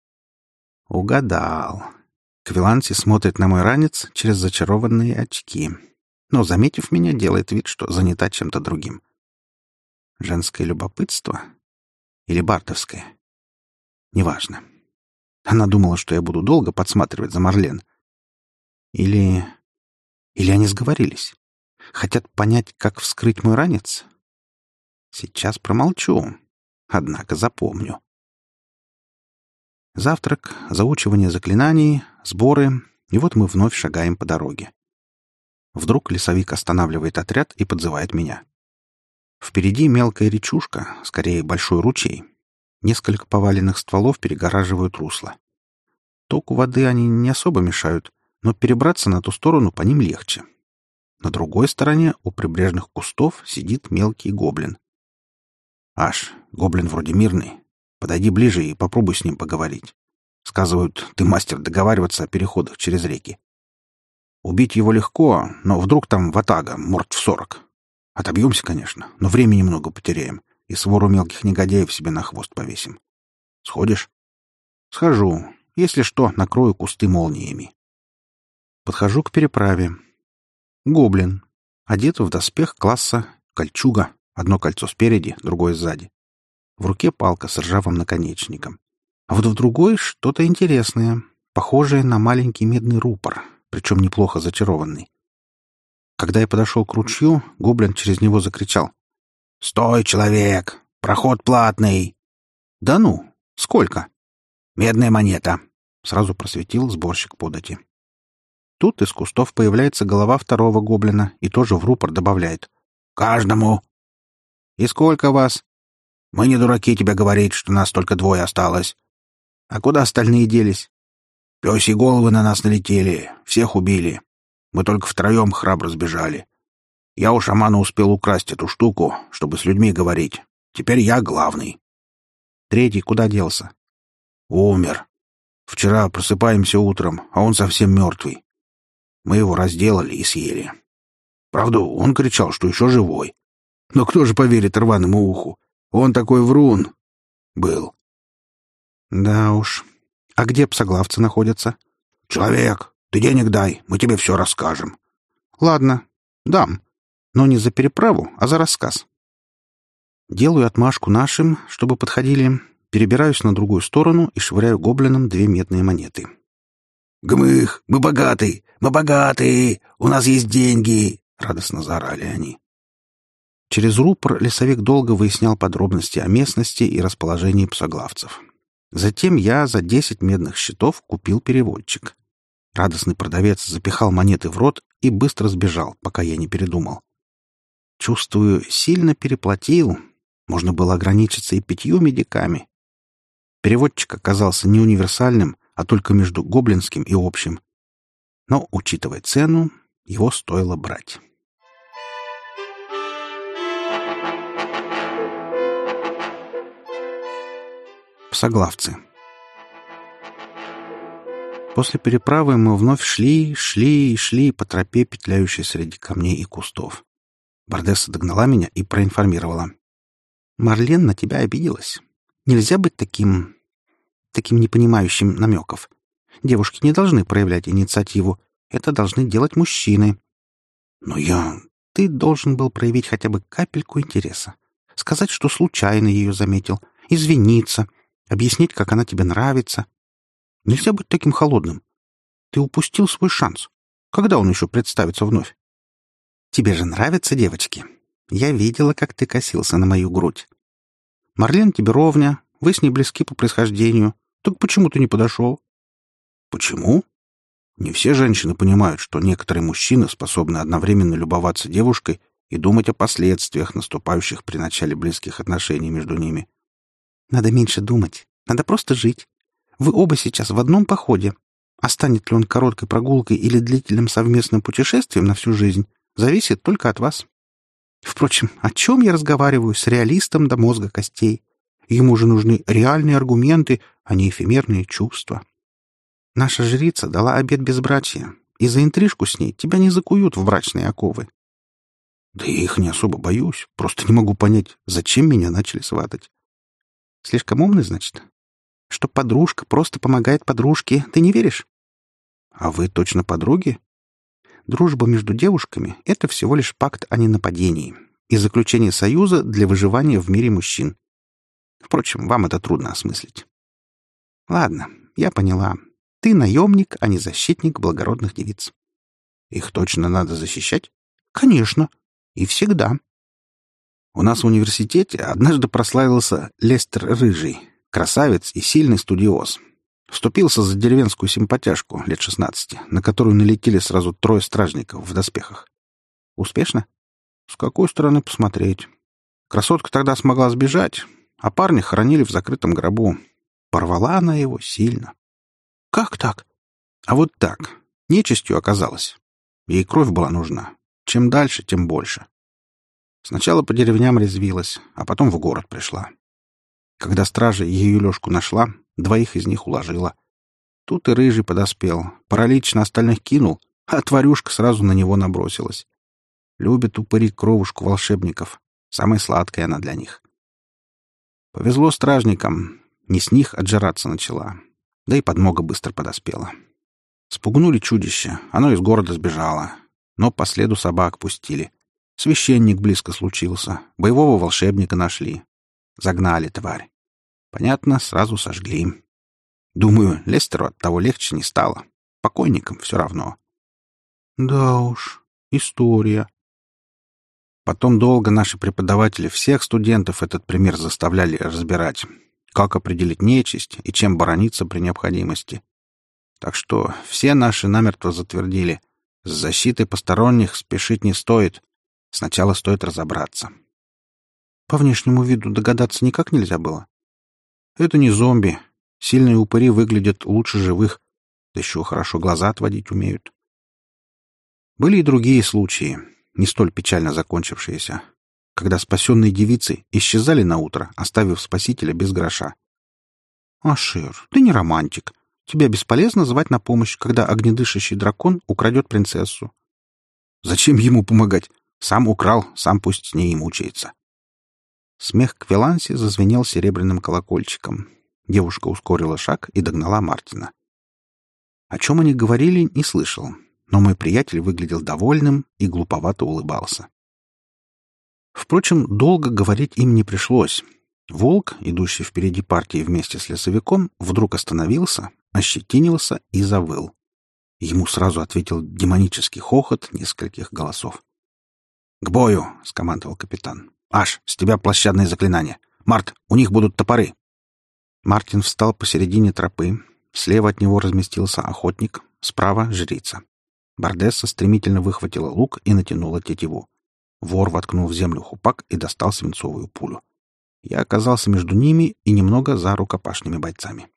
Угадал. Квиланси смотрит на мой ранец через зачарованные очки, но, заметив меня, делает вид, что занята чем-то другим. Женское любопытство? Или бардовское? Неважно. Она думала, что я буду долго подсматривать за Марлен. Или они сговорились? Хотят понять, как вскрыть мой ранец? Сейчас промолчу. Однако запомню. Завтрак, заучивание заклинаний, сборы, и вот мы вновь шагаем по дороге. Вдруг лесовик останавливает отряд и подзывает меня. Впереди мелкая речушка, скорее большой ручей. Несколько поваленных стволов перегораживают русло. Току воды они не особо мешают, но перебраться на ту сторону по ним легче. На другой стороне у прибрежных кустов сидит мелкий гоблин. Аш, гоблин вроде мирный. Подойди ближе и попробуй с ним поговорить. Сказывают, ты мастер договариваться о переходах через реки. Убить его легко, но вдруг там ватага, морд в 40. Отобьемся, конечно, но времени много потеряем и свору мелких негодяев себе на хвост повесим. Сходишь? Схожу. Если что, накрою кусты молниями. Подхожу к переправе. Гоблин. Одет в доспех класса кольчуга. Одно кольцо спереди, другое сзади. В руке палка с ржавым наконечником. А вот в другой что-то интересное, похожее на маленький медный рупор, причем неплохо зачарованный. Когда я подошел к ручью, гоблин через него закричал: «Стой, человек! Проход платный!» «Да ну! Сколько?» «Медная монета!» — сразу просветил сборщик подати. Тут из кустов появляется голова второго гоблина и тоже в рупор добавляет: «Каждому!» «И сколько вас?» «Мы не дураки тебе говорить, что нас только 2 осталось». «А куда остальные делись?» «Пёсьи головы на нас налетели, всех убили. Мы только втроем храбро сбежали. Я у шамана успел украсть эту штуку, чтобы с людьми говорить. Теперь я главный». «Третий куда делся?» «Умер. Вчера просыпаемся утром, а он совсем мертвый. Мы его разделали и съели. Правда, он кричал, что еще живой. Но кто же поверит рваному уху? Он такой врун был». «Да уж. А где псоглавцы находятся?» «Человек, ты денег дай, мы тебе все расскажем». «Ладно, дам. Но не за переправу, а за рассказ». Делаю отмашку нашим, чтобы подходили, перебираюсь на другую сторону и швыряю гоблинам 2 медные монеты. «Гмых! Мы богаты! Мы богаты! У нас есть деньги!» — радостно заорали они. Через рупор лесовик долго выяснял подробности о местности и расположении псоглавцев. Затем я за 10 медных щитов купил переводчик. Радостный продавец запихал монеты в рот и быстро сбежал, пока я не передумал. Чувствую, сильно переплатил. Можно было ограничиться и 5 медиками. Переводчик оказался не универсальным, а только между гоблинским и общим. Но, учитывая цену, его стоило брать. Псоглавцы. После переправы мы вновь шли по тропе, петляющей среди камней и кустов. Бардесса догнала меня и проинформировала: «Марлен на тебя обиделась. Нельзя быть таким непонимающим намеков. Девушки не должны проявлять инициативу. Это должны делать мужчины. Но Ты должен был проявить хотя бы капельку интереса. Сказать, что случайно ее заметил. Извиниться. Объяснить, как она тебе нравится. Нельзя быть таким холодным. Ты упустил свой шанс. Когда он еще представится вновь? Тебе же нравятся девочки. Я видела, как ты косился на мою грудь. Марлен тебе ровня, вы с ней близки по происхождению. Так почему ты не подошел? Почему? Не все женщины понимают, что некоторые мужчины способны одновременно любоваться девушкой и думать о последствиях, наступающих при начале близких отношений между ними. Надо меньше думать. Надо просто жить. Вы оба сейчас в одном походе. А станет ли он короткой прогулкой или длительным совместным путешествием на всю жизнь, зависит только от вас. Впрочем, о чем я разговариваю с реалистом до мозга костей? Ему же нужны реальные аргументы, а не эфемерные чувства. Наша жрица дала обет безбрачия, и за интрижку с ней тебя не закуют в брачные оковы. Да я их не особо боюсь, просто не могу понять, зачем меня начали сватать. Слишком умный, значит? Что подружка просто помогает подружке, ты не веришь? А вы точно подруги? Дружба между девушками — это всего лишь пакт о ненападении и заключение союза для выживания в мире мужчин. Впрочем, вам это трудно осмыслить. Ладно, я поняла. Ты наемник, а не защитник благородных девиц. Их точно надо защищать? Конечно. И всегда. У нас в университете однажды прославился Лестер Рыжий, красавец и сильный студиоз. Вступился за деревенскую симпатяшку лет 16, на которую налетели сразу 3 стражников в доспехах. Успешно? С какой стороны посмотреть? Красотка тогда смогла сбежать, а парня хоронили в закрытом гробу. Порвала она его сильно. Как так? А вот так. Нечистью оказалась. Ей кровь была нужна. Чем дальше, тем больше. Сначала по деревням резвилась, а потом в город пришла. Когда стража ее Лёшку нашла, 2 из них уложила. Тут и Рыжий подоспел, паралич на остальных кинул, а тварюшка сразу на него набросилась. Любит упырить кровушку волшебников. Самая сладкая она для них. Повезло стражникам. Не с них отжираться начала. Да и подмога быстро подоспела. Спугнули чудище, оно из города сбежало. Но по следу собак пустили. Священник близко случился. Боевого волшебника нашли. Загнали тварь. Понятно, сразу сожгли. Думаю, Лестеру от того легче не стало. Покойникам все равно. Да уж, история. Потом долго наши преподаватели всех студентов этот пример заставляли разбирать, как определить нечисть и чем борониться при необходимости. Так что все наши намертво затвердили. С защитой посторонних спешить не стоит. Сначала стоит разобраться. По внешнему виду догадаться никак нельзя было. Это не зомби. Сильные упыри выглядят лучше живых, да еще хорошо глаза отводить умеют. Были и другие случаи, не столь печально закончившиеся, когда спасенные девицы исчезали на утро, оставив спасителя без гроша. «Ашир, ты не романтик. Тебя бесполезно звать на помощь, когда огнедышащий дракон украдет принцессу». «Зачем ему помогать? Сам украл, сам пусть с ней и мучается». Смех Квеланси зазвенел серебряным колокольчиком. Девушка ускорила шаг и догнала Мартина. О чем они говорили, не слышал, но мой приятель выглядел довольным и глуповато улыбался. Впрочем, долго говорить им не пришлось. Волк, идущий впереди партии вместе с лесовиком, вдруг остановился, ощетинился и завыл. Ему сразу ответил демонический хохот нескольких голосов. «К бою!» — скомандовал капитан. «Аш, с тебя площадное заклинание! Март, у них будут топоры!» Мартин встал посередине тропы. Слева от него разместился охотник, справа — жрица. Бардесса стремительно выхватила лук и натянула тетиву. Вор воткнул в землю хупак и достал свинцовую пулю. Я оказался между ними и немного за рукопашными бойцами.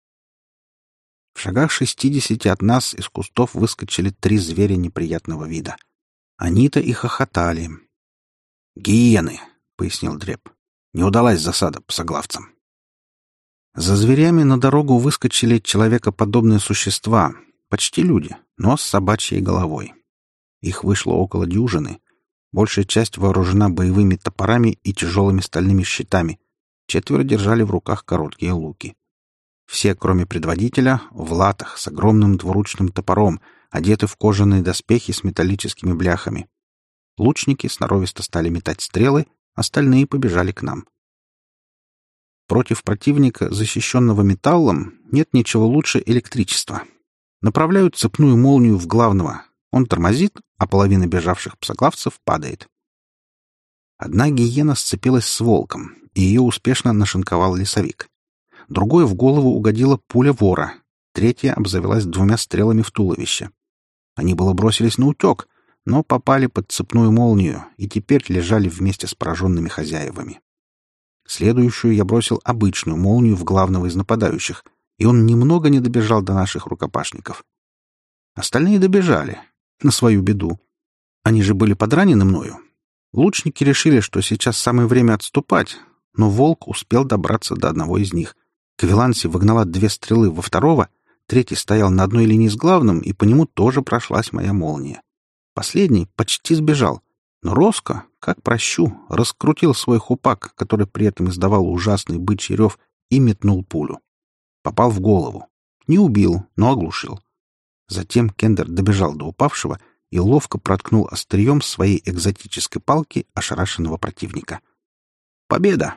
В шагах 60 от нас из кустов выскочили 3 зверя неприятного вида. Они-то и хохотали. «Гиены!» — пояснил Дреб. «Не удалась засада псоглавцам». За зверями на дорогу выскочили человекоподобные существа, почти люди, но с собачьей головой. Их вышло около дюжины. Большая часть вооружена боевыми топорами и тяжелыми стальными щитами. 4 держали в руках короткие луки. Все, кроме предводителя, в латах с огромным двуручным топором, одеты в кожаные доспехи с металлическими бляхами. Лучники сноровисто стали метать стрелы, остальные побежали к нам. Против противника, защищенного металлом, нет ничего лучше электричества. Направляют цепную молнию в главного. Он тормозит, а половина бежавших псоглавцев падает. Одна гиена сцепилась с волком, и ее успешно нашинковал лесовик. Другой в голову угодила пуля вора. 3 обзавелась 2 стрелами в туловище. Они было бросились на утек, но попали под цепную молнию и теперь лежали вместе с пораженными хозяевами. Следующую я бросил обычную молнию в главного из нападающих, и он немного не добежал до наших рукопашников. Остальные добежали, на свою беду. Они же были подранены мною. Лучники решили, что сейчас самое время отступать, но волк успел добраться до одного из них. Квеланси выгнала 2 стрелы во второго, 3 стоял на одной линии с главным, и по нему тоже прошлась моя молния. Последний почти сбежал, но Роско, как прощу, раскрутил свой хупак, который при этом издавал ужасный бычий рев, и метнул пулю. Попал в голову. Не убил, но оглушил. Затем Кендер добежал до упавшего и ловко проткнул острием своей экзотической палки ошарашенного противника. Победа!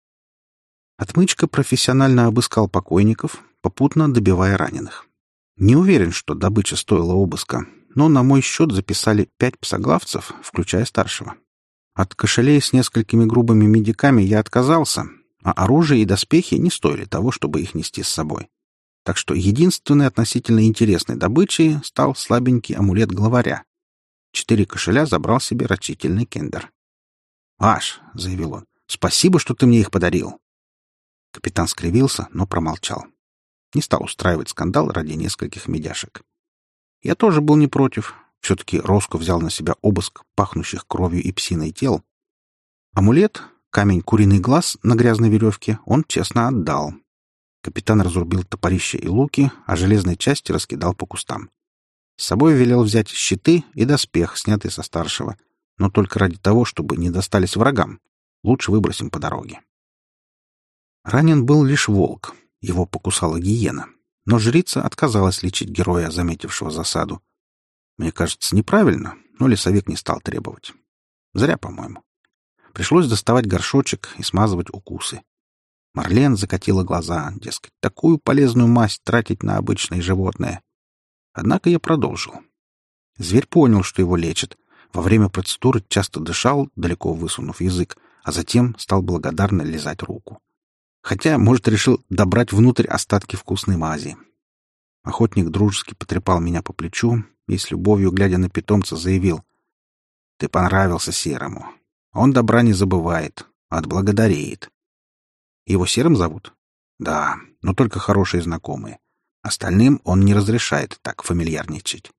Отмычка профессионально обыскал покойников, попутно добивая раненых. Не уверен, что добыча стоила обыска, но на мой счет записали 5 псоглавцев, включая старшего. От кошелей с несколькими грубыми медиками я отказался, а оружие и доспехи не стоили того, чтобы их нести с собой. Так что единственной относительно интересной добычей стал слабенький амулет главаря. 4 кошеля забрал себе рачительный кендер. «Аш», — заявил он, — «спасибо, что ты мне их подарил». Капитан скривился, но промолчал. Не стал устраивать скандал ради нескольких медяшек. Я тоже был не против. Все-таки Роско взял на себя обыск пахнущих кровью и псиной тел. Амулет, камень куриный глаз на грязной веревке, он честно отдал. Капитан разрубил топорища и луки, а железные части раскидал по кустам. С собой велел взять щиты и доспех, снятый со старшего, но только ради того, чтобы не достались врагам. Лучше выбросим по дороге. Ранен был лишь волк. Его покусала гиена. Но жрица отказалась лечить героя, заметившего засаду. Мне кажется, неправильно, но лесовик не стал требовать. Зря, по-моему. Пришлось доставать горшочек и смазывать укусы. Марлен закатила глаза, дескать, такую полезную мазь тратить на обычное животное. Однако я продолжил. Зверь понял, что его лечат. Во время процедуры часто дышал, далеко высунув язык, а затем стал благодарно лизать руку. Хотя, может, решил добрать внутрь остатки вкусной мази. Охотник дружески потрепал меня по плечу и с любовью, глядя на питомца, заявил: «Ты понравился Серому. Он добра не забывает, отблагодарит». «Его Серым зовут?» «Да, но только хорошие знакомые. Остальным он не разрешает так фамильярничать».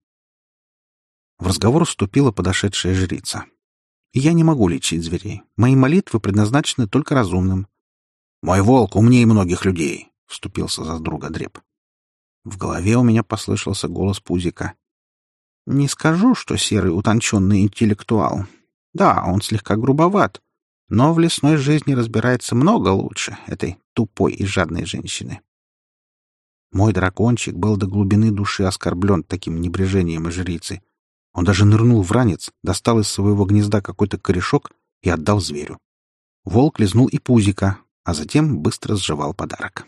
В разговор вступила подошедшая жрица. «Я не могу лечить зверей. Мои молитвы предназначены только разумным». «Мой волк умнее многих людей», — вступился за друга Дреб. В голове у меня послышался голос Пузика. «Не скажу, что Серый утонченный интеллектуал. Да, он слегка грубоват, но в лесной жизни разбирается много лучше этой тупой и жадной женщины». Мой дракончик был до глубины души оскорблен таким небрежением жрицы. Он даже нырнул в ранец, достал из своего гнезда какой-то корешок и отдал зверю. Волк лизнул и Пузика, а затем быстро сживал подарок.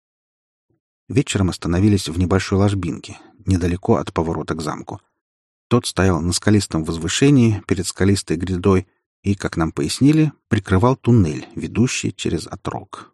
Вечером остановились в небольшой ложбинке, недалеко от поворота к замку. Тот стоял на скалистом возвышении перед скалистой грядой и, как нам пояснили, прикрывал туннель, ведущий через отрог.